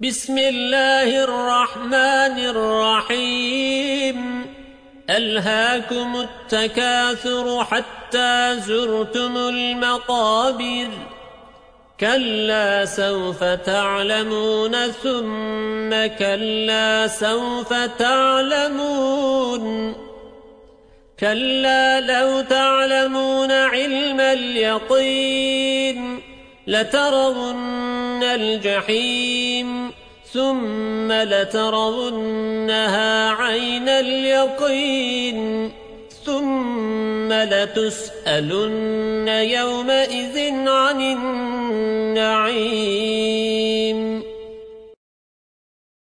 بسم الله الرحمن الرحيم ألهاكم التكاثر حتى زرتم المقابر كلا سوف تعلمون ثم كلا سوف تعلمون كلا لو تعلمون علم اليقين لترون الجحيم ثم لترونها عين اليقين ثم لتسألن يومئذ عن النعيم.